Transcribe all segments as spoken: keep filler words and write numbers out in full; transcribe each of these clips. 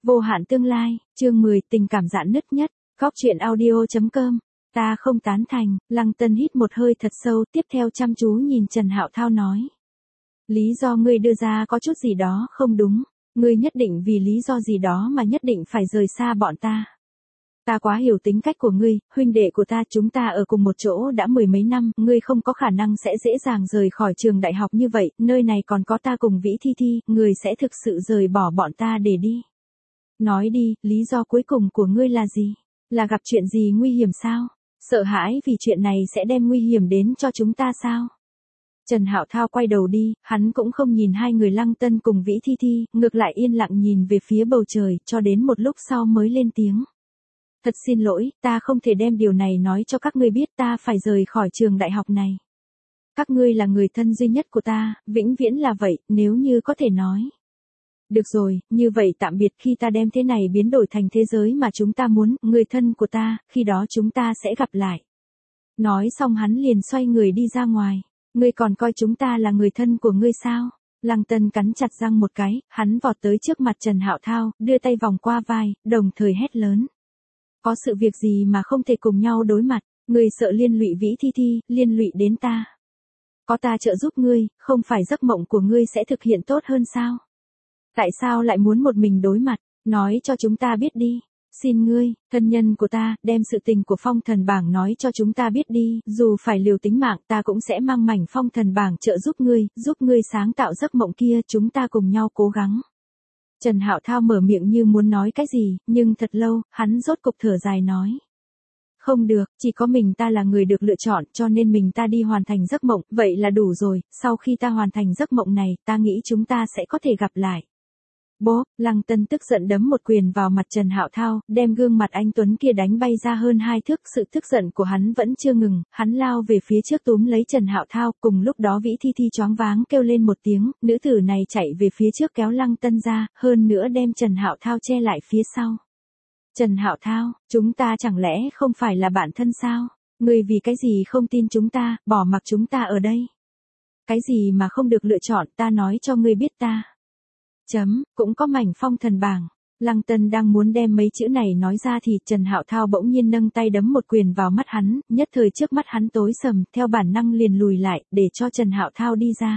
Vô hạn tương lai, chương mười, tình cảm rạn nứt nhất, góc truyện audio chấm com. Ta không tán thành, Lăng Tân hít một hơi thật sâu, tiếp theo chăm chú nhìn Trần Hạo Thao nói. Lý do ngươi đưa ra có chút gì đó không đúng, ngươi nhất định vì lý do gì đó mà nhất định phải rời xa bọn ta. Ta quá hiểu tính cách của ngươi, huynh đệ của ta, chúng ta ở cùng một chỗ đã mười mấy năm, ngươi không có khả năng sẽ dễ dàng rời khỏi trường đại học như vậy, nơi này còn có ta cùng Vĩ Thi Thi, ngươi sẽ thực sự rời bỏ bọn ta để đi. Nói đi, lý do cuối cùng của ngươi là gì? Là gặp chuyện gì nguy hiểm sao? Sợ hãi vì chuyện này sẽ đem nguy hiểm đến cho chúng ta sao? Trần Hạo Thao quay đầu đi, hắn cũng không nhìn hai người Lăng Tân cùng Vĩ Thi Thi, ngược lại yên lặng nhìn về phía bầu trời, cho đến một lúc sau mới lên tiếng. Thật xin lỗi, ta không thể đem điều này nói cho các ngươi biết, ta phải rời khỏi trường đại học này. Các ngươi là người thân duy nhất của ta, vĩnh viễn là vậy, nếu như có thể nói. Được rồi, như vậy tạm biệt, khi ta đem thế này biến đổi thành thế giới mà chúng ta muốn, người thân của ta, khi đó chúng ta sẽ gặp lại. Nói xong hắn liền xoay người đi ra ngoài. Ngươi còn coi chúng ta là người thân của ngươi sao? Lăng Tân cắn chặt răng một cái, hắn vọt tới trước mặt Trần Hạo Thao, đưa tay vòng qua vai, đồng thời hét lớn. Có sự việc gì mà không thể cùng nhau đối mặt, ngươi sợ liên lụy Vĩ Thi Thi, liên lụy đến ta. Có ta trợ giúp ngươi, không phải giấc mộng của ngươi sẽ thực hiện tốt hơn sao? Tại sao lại muốn một mình đối mặt, nói cho chúng ta biết đi. Xin ngươi, thân nhân của ta, đem sự tình của phong thần bảng nói cho chúng ta biết đi, dù phải liều tính mạng ta cũng sẽ mang mảnh phong thần bảng trợ giúp ngươi, giúp ngươi sáng tạo giấc mộng kia, chúng ta cùng nhau cố gắng. Trần Hạo Thao mở miệng như muốn nói cái gì, nhưng thật lâu, hắn rốt cục thở dài nói. Không được, chỉ có mình ta là người được lựa chọn, cho nên mình ta đi hoàn thành giấc mộng, vậy là đủ rồi, sau khi ta hoàn thành giấc mộng này, ta nghĩ chúng ta sẽ có thể gặp lại. Bố, Lăng Tân tức giận đấm một quyền vào mặt Trần Hạo Thao, đem gương mặt anh Tuấn kia đánh bay ra hơn hai thước, sự tức giận của hắn vẫn chưa ngừng, hắn lao về phía trước túm lấy Trần Hạo Thao, cùng lúc đó Vĩ Thi Thi choáng váng kêu lên một tiếng, nữ tử này chạy về phía trước kéo Lăng Tân ra, hơn nữa đem Trần Hạo Thao che lại phía sau. Trần Hạo Thao, chúng ta chẳng lẽ không phải là bạn thân sao? Ngươi vì cái gì không tin chúng ta, bỏ mặc chúng ta ở đây? Cái gì mà không được lựa chọn, ta nói cho ngươi biết ta. Chấm, cũng có mảnh phong thần bảng. Lăng Tân đang muốn đem mấy chữ này nói ra thì Trần Hạo Thao bỗng nhiên nâng tay đấm một quyền vào mắt hắn, nhất thời trước mắt hắn tối sầm, theo bản năng liền lùi lại, để cho Trần Hạo Thao đi ra.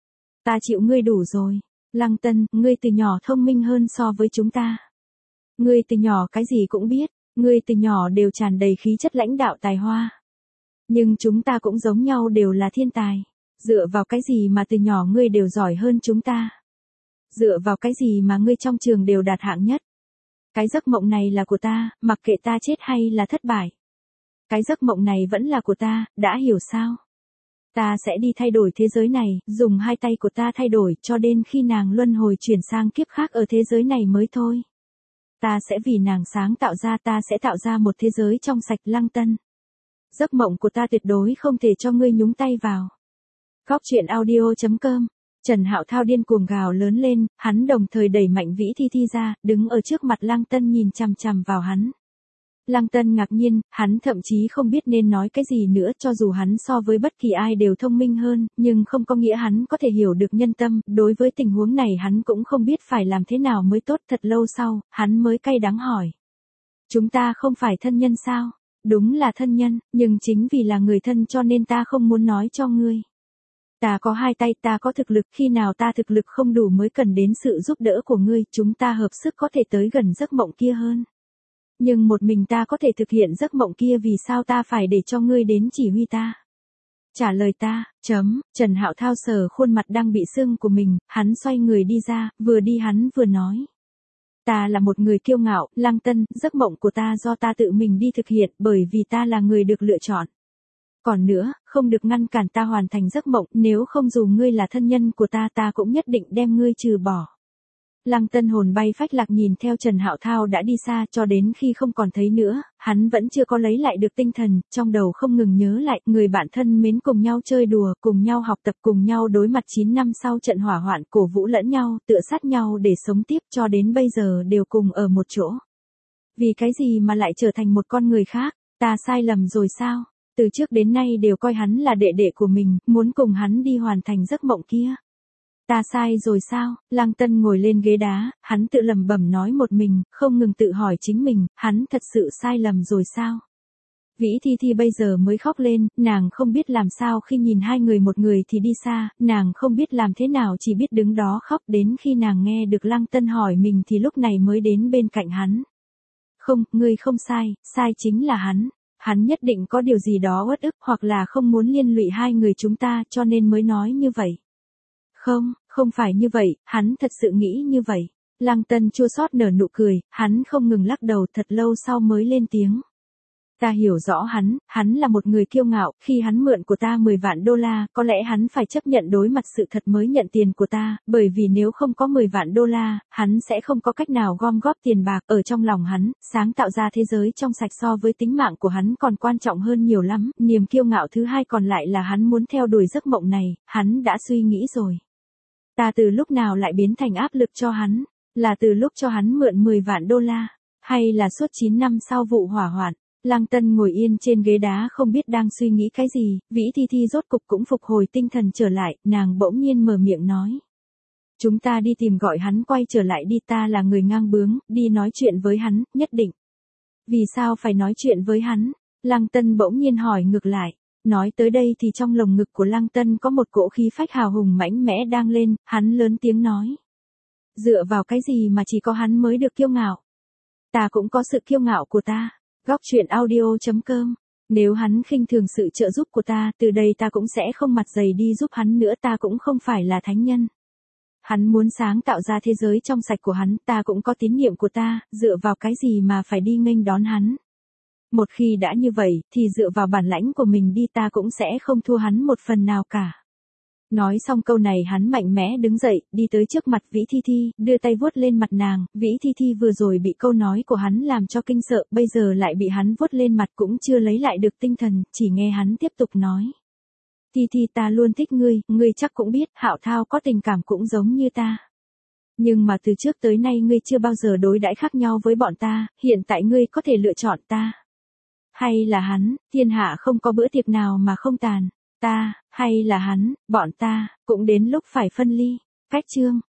Ta chịu ngươi đủ rồi. Lăng Tân, ngươi từ nhỏ thông minh hơn so với chúng ta. Ngươi từ nhỏ cái gì cũng biết, ngươi từ nhỏ đều tràn đầy khí chất lãnh đạo tài hoa. Nhưng chúng ta cũng giống nhau đều là thiên tài. Dựa vào cái gì mà từ nhỏ ngươi đều giỏi hơn chúng ta? Dựa vào cái gì mà ngươi trong trường đều đạt hạng nhất? Cái giấc mộng này là của ta, mặc kệ ta chết hay là thất bại. Cái giấc mộng này vẫn là của ta, đã hiểu sao? Ta sẽ đi thay đổi thế giới này, dùng hai tay của ta thay đổi cho đến khi nàng luân hồi chuyển sang kiếp khác ở thế giới này mới thôi. Ta sẽ vì nàng sáng tạo ra, ta sẽ tạo ra một thế giới trong sạch. Lăng Tân. Giấc mộng của ta tuyệt đối không thể cho ngươi nhúng tay vào. Góc truyện audio chấm com. Trần Hạo Thao điên cuồng gào lớn lên, hắn đồng thời đẩy mạnh Vĩ Thi Thi ra, đứng ở trước mặt Lăng Tân nhìn chằm chằm vào hắn. Lăng Tân ngạc nhiên, hắn thậm chí không biết nên nói cái gì nữa, cho dù hắn so với bất kỳ ai đều thông minh hơn, nhưng không có nghĩa hắn có thể hiểu được nhân tâm, đối với tình huống này hắn cũng không biết phải làm thế nào mới tốt. Thật lâu sau, hắn mới cay đắng hỏi. Chúng ta không phải thân nhân sao? Đúng là thân nhân, nhưng chính vì là người thân cho nên ta không muốn nói cho ngươi. Ta có hai tay, ta có thực lực, khi nào ta thực lực không đủ mới cần đến sự giúp đỡ của ngươi, chúng ta hợp sức có thể tới gần giấc mộng kia hơn. Nhưng một mình ta có thể thực hiện giấc mộng kia, vì sao ta phải để cho ngươi đến chỉ huy ta? Trả lời ta, chấm, Trần Hạo Thao sờ khuôn mặt đang bị sưng của mình, hắn xoay người đi ra, vừa đi hắn vừa nói. Ta là một người kiêu ngạo, Lăng Tân, giấc mộng của ta do ta tự mình đi thực hiện, bởi vì ta là người được lựa chọn. Còn nữa, không được ngăn cản ta hoàn thành giấc mộng, nếu không dù ngươi là thân nhân của ta ta cũng nhất định đem ngươi trừ bỏ. Lăng Tân hồn bay phách lạc nhìn theo Trần Hạo Thao đã đi xa, cho đến khi không còn thấy nữa, hắn vẫn chưa có lấy lại được tinh thần, trong đầu không ngừng nhớ lại, người bạn thân mến cùng nhau chơi đùa, cùng nhau học tập, cùng nhau đối mặt chín năm sau trận hỏa hoạn, cổ vũ lẫn nhau, tựa sát nhau để sống tiếp, cho đến bây giờ đều cùng ở một chỗ. Vì cái gì mà lại trở thành một con người khác? Ta sai lầm rồi sao? Từ trước đến nay đều coi hắn là đệ đệ của mình, muốn cùng hắn đi hoàn thành giấc mộng kia. Ta sai rồi sao? Lăng Tân ngồi lên ghế đá, hắn tự lẩm bẩm nói một mình, không ngừng tự hỏi chính mình, hắn thật sự sai lầm rồi sao? Vĩ Thi Thi bây giờ mới khóc lên, nàng không biết làm sao khi nhìn hai người một người thì đi xa, nàng không biết làm thế nào chỉ biết đứng đó khóc đến khi nàng nghe được Lăng Tân hỏi mình thì lúc này mới đến bên cạnh hắn. Không, ngươi không sai, sai chính là hắn. Hắn nhất định có điều gì đó uất ức hoặc là không muốn liên lụy hai người chúng ta cho nên mới nói như vậy. Không, không phải như vậy, hắn thật sự nghĩ như vậy. Lăng Tân chua xót nở nụ cười, hắn không ngừng lắc đầu thật lâu sau mới lên tiếng. Ta hiểu rõ hắn, hắn là một người kiêu ngạo, khi hắn mượn của ta mười vạn đô la, có lẽ hắn phải chấp nhận đối mặt sự thật mới nhận tiền của ta, bởi vì nếu không có mười vạn đô la, hắn sẽ không có cách nào gom góp tiền bạc ở trong lòng hắn, sáng tạo ra thế giới trong sạch so với tính mạng của hắn còn quan trọng hơn nhiều lắm, niềm kiêu ngạo thứ hai còn lại là hắn muốn theo đuổi giấc mộng này, hắn đã suy nghĩ rồi. Ta từ lúc nào lại biến thành áp lực cho hắn, là từ lúc cho hắn mượn mười vạn đô la, hay là suốt chín năm sau vụ hỏa hoạn. Lăng Tân ngồi yên trên ghế đá không biết đang suy nghĩ cái gì, Vĩ Thi Thi rốt cục cũng phục hồi tinh thần trở lại, nàng bỗng nhiên mở miệng nói. Chúng ta đi tìm gọi hắn quay trở lại đi, ta là người ngang bướng, đi nói chuyện với hắn, nhất định. Vì sao phải nói chuyện với hắn? Lăng Tân bỗng nhiên hỏi ngược lại. Nói tới đây thì trong lồng ngực của Lăng Tân có một cỗ khí phách hào hùng mãnh mẽ đang lên, hắn lớn tiếng nói. Dựa vào cái gì mà chỉ có hắn mới được kiêu ngạo? Ta cũng có sự kiêu ngạo của ta. Góc truyện audio chấm com. Nếu hắn khinh thường sự trợ giúp của ta, từ đây ta cũng sẽ không mặt dày đi giúp hắn nữa, ta cũng không phải là thánh nhân. Hắn muốn sáng tạo ra thế giới trong sạch của hắn, ta cũng có tín nhiệm của ta, dựa vào cái gì mà phải đi nghênh đón hắn. Một khi đã như vậy, thì dựa vào bản lãnh của mình đi, ta cũng sẽ không thua hắn một phần nào cả. Nói xong câu này hắn mạnh mẽ đứng dậy, đi tới trước mặt Vĩ Thi Thi, đưa tay vuốt lên mặt nàng, Vĩ Thi Thi vừa rồi bị câu nói của hắn làm cho kinh sợ, bây giờ lại bị hắn vuốt lên mặt cũng chưa lấy lại được tinh thần, chỉ nghe hắn tiếp tục nói. Thi Thi ta luôn thích ngươi, ngươi chắc cũng biết, Hạo Thao có tình cảm cũng giống như ta. Nhưng mà từ trước tới nay ngươi chưa bao giờ đối đãi khác nhau với bọn ta, hiện tại ngươi có thể lựa chọn ta. Hay là hắn, thiên hạ không có bữa tiệc nào mà không tàn. Ta, hay là hắn, bọn ta, cũng đến lúc phải phân ly. Cách chương.